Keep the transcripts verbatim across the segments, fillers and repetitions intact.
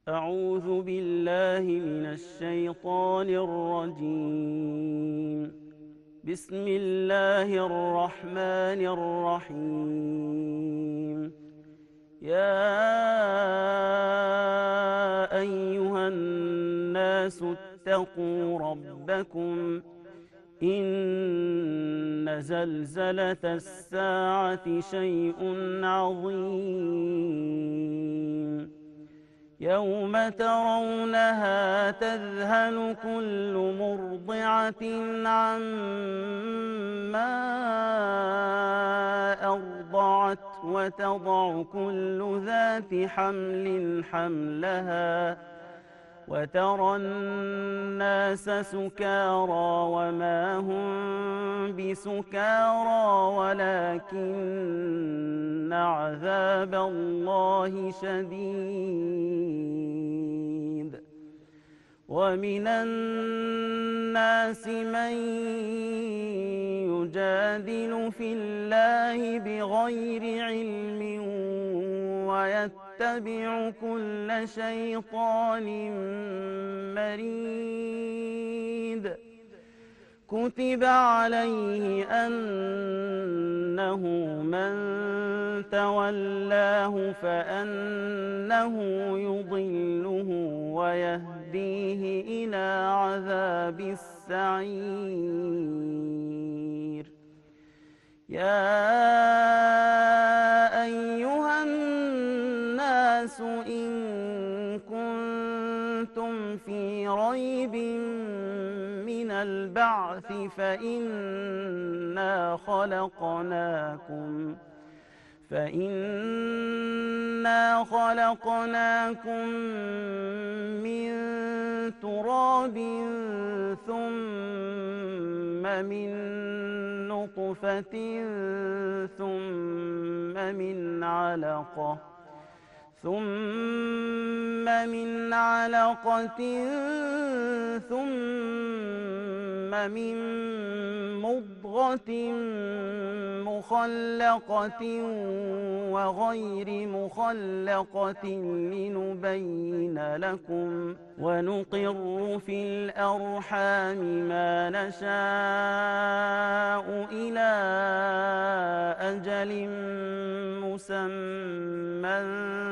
أعوذ بالله من الشيطان الرجيم. بسم الله الرحمن الرحيم. يا أيها الناس اتقوا ربكم إن زلزلة الساعة شيء عظيم يوم ترونها تذهل كل مرضعة عما أرضعت وتضع كل ذات حمل حملها وترى الناس سكارى وما هم بسكارى ولكن عذاب الله شديد. ومن الناس من يجادل في الله بغير علم ويتبع كل شيطان مريد. كتب عليه أنه من تولاه فأنه يضله ويهديه إلى عذاب السعير. يا أيها الناس إن كنتم في ريب من البعث فإنا خلقناكم فإنا خلقناكم من تراب ثم من نطفة ثم من علقة ثم من علقة ثم من مضغة مخلقة وغير مخلقة لنبين لكم ونقر في الأرحام ما نشاء إلى أجل مسمى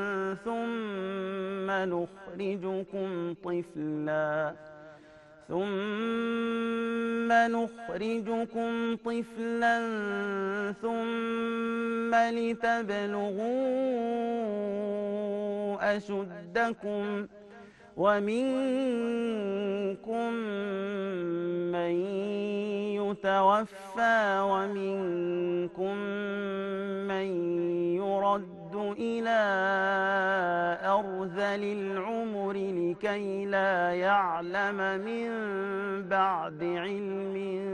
ثم نخرجكم طفلا ثم نخرجكم طفلا ثم لتبلغوا أشدكم ومنكم من يتوفى ومنكم من يرد إلى أرذل العمر لكي لا يعلم من بعد علم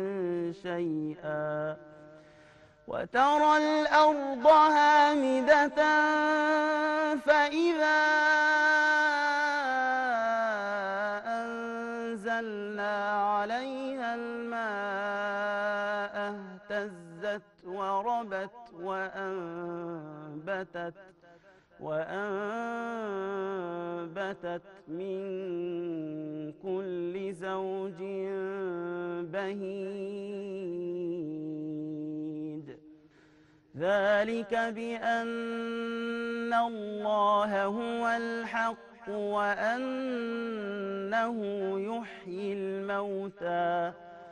شيئا. وترى الأرض هامدة فإذا أنزلنا عليها الماء اهتزت وربت وأنبتت وأنبتت من كل زوج بهيج. ذلك بأن الله هو الحق وأنه يحيي الموتى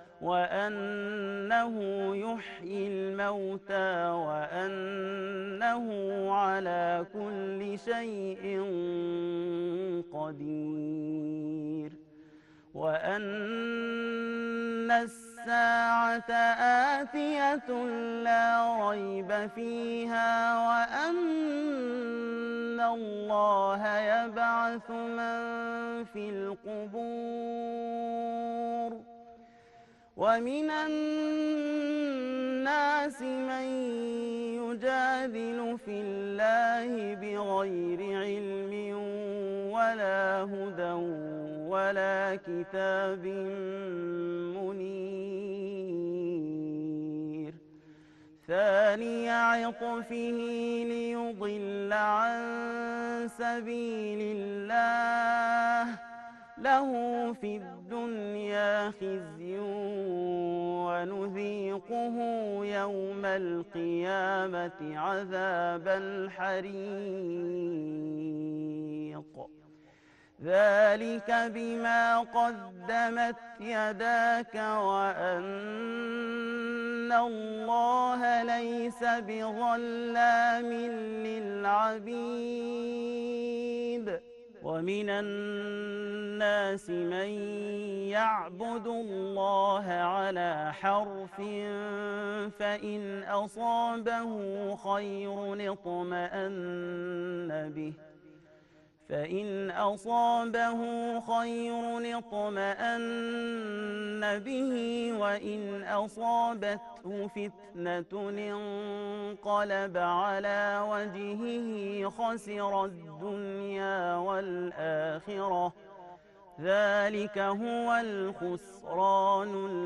وأنه يحيي الموتى وأنه على كل شيء قدير وأن الساعة آتية لا ريب فيها وأن الله يبعث من في القبور. ومن الناس من يجادل في الله بغير علم ولا هدى ولا كتاب منير. ثاني عطفه ليضل عن سبيل الله له في الدنيا خزي ونذيقه يوم القيامة عذاب الحريق ذلك بما قدمت يداك وأن الله ليس بظلام للعبيد ومن الناس من يعبد الله على حرف فإن أصابه خير اطمأن به فإن أصابه خير اطمأن به وإن أصابته فتنة انقلب على وجهه خسر الدنيا والآخرة ذلك هو الخسران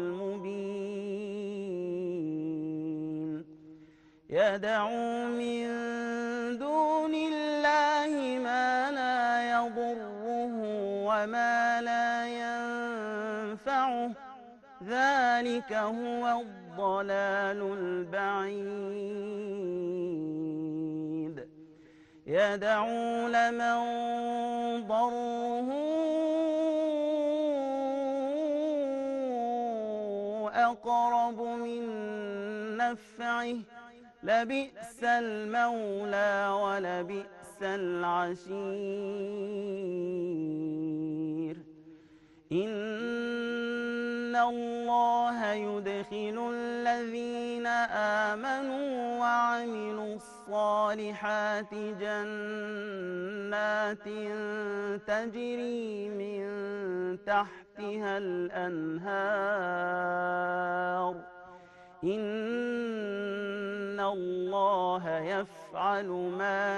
المبين يدعو من دون الله ما لا يضره وما لا ينفعه ذلك هو الضلال البعيد يدعو لمن ضره أقرب من نفعه لبئس المولى ولبئس العشير إن الله يدخل الذين آمنوا وعملوا الصالحات جنات تجري من تحتها الأنهار إن الله يفعل ما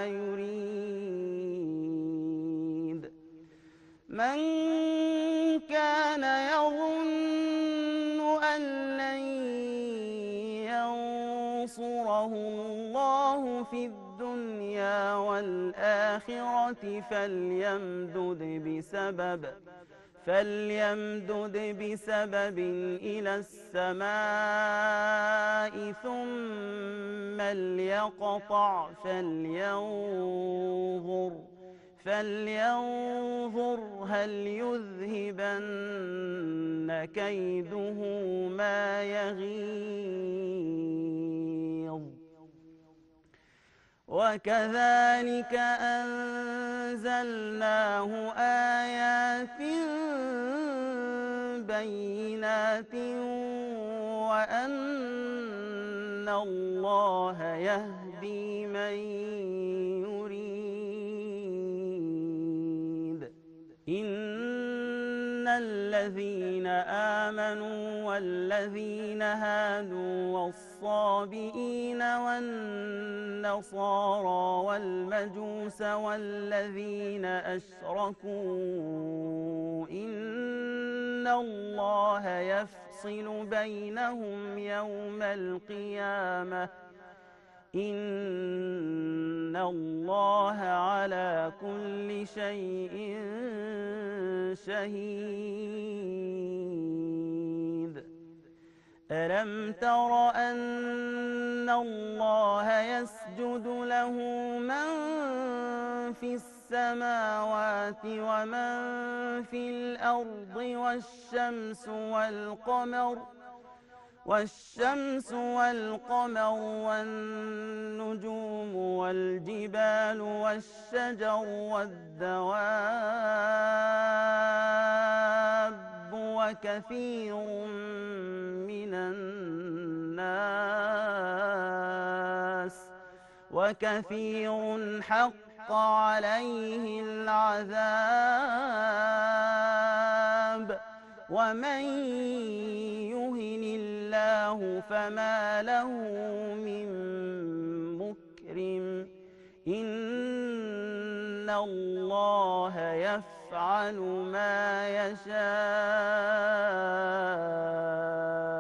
يريد من كان يظن أن لن ينصره الله في الدنيا والآخرة فليمدد بسبب فليمدد بسبب إلى السماء ثم ليقطع فلينظر فلينظر هل يذهبن كيده ما يغيظ وكذلك أنزلناه آيات بينات وأن الله يهدي من يريد إن الذين آمنوا والذين هادوا والصابئين والنصارى والمجوس والذين أشركوا إن الله يفصل بينهم يوم القيامة إن الله على كل شيء شهيد ألم تر أن الله يسجد له من في السماوات ومن في الأرض والشمس والقمر والشمس والقمر والنجوم والجبال والشجر والدواب وكثير من الناس وكثير حق عليه العذاب ومن يهن الله فما له من مكرم إن الله يفعل ما يشاء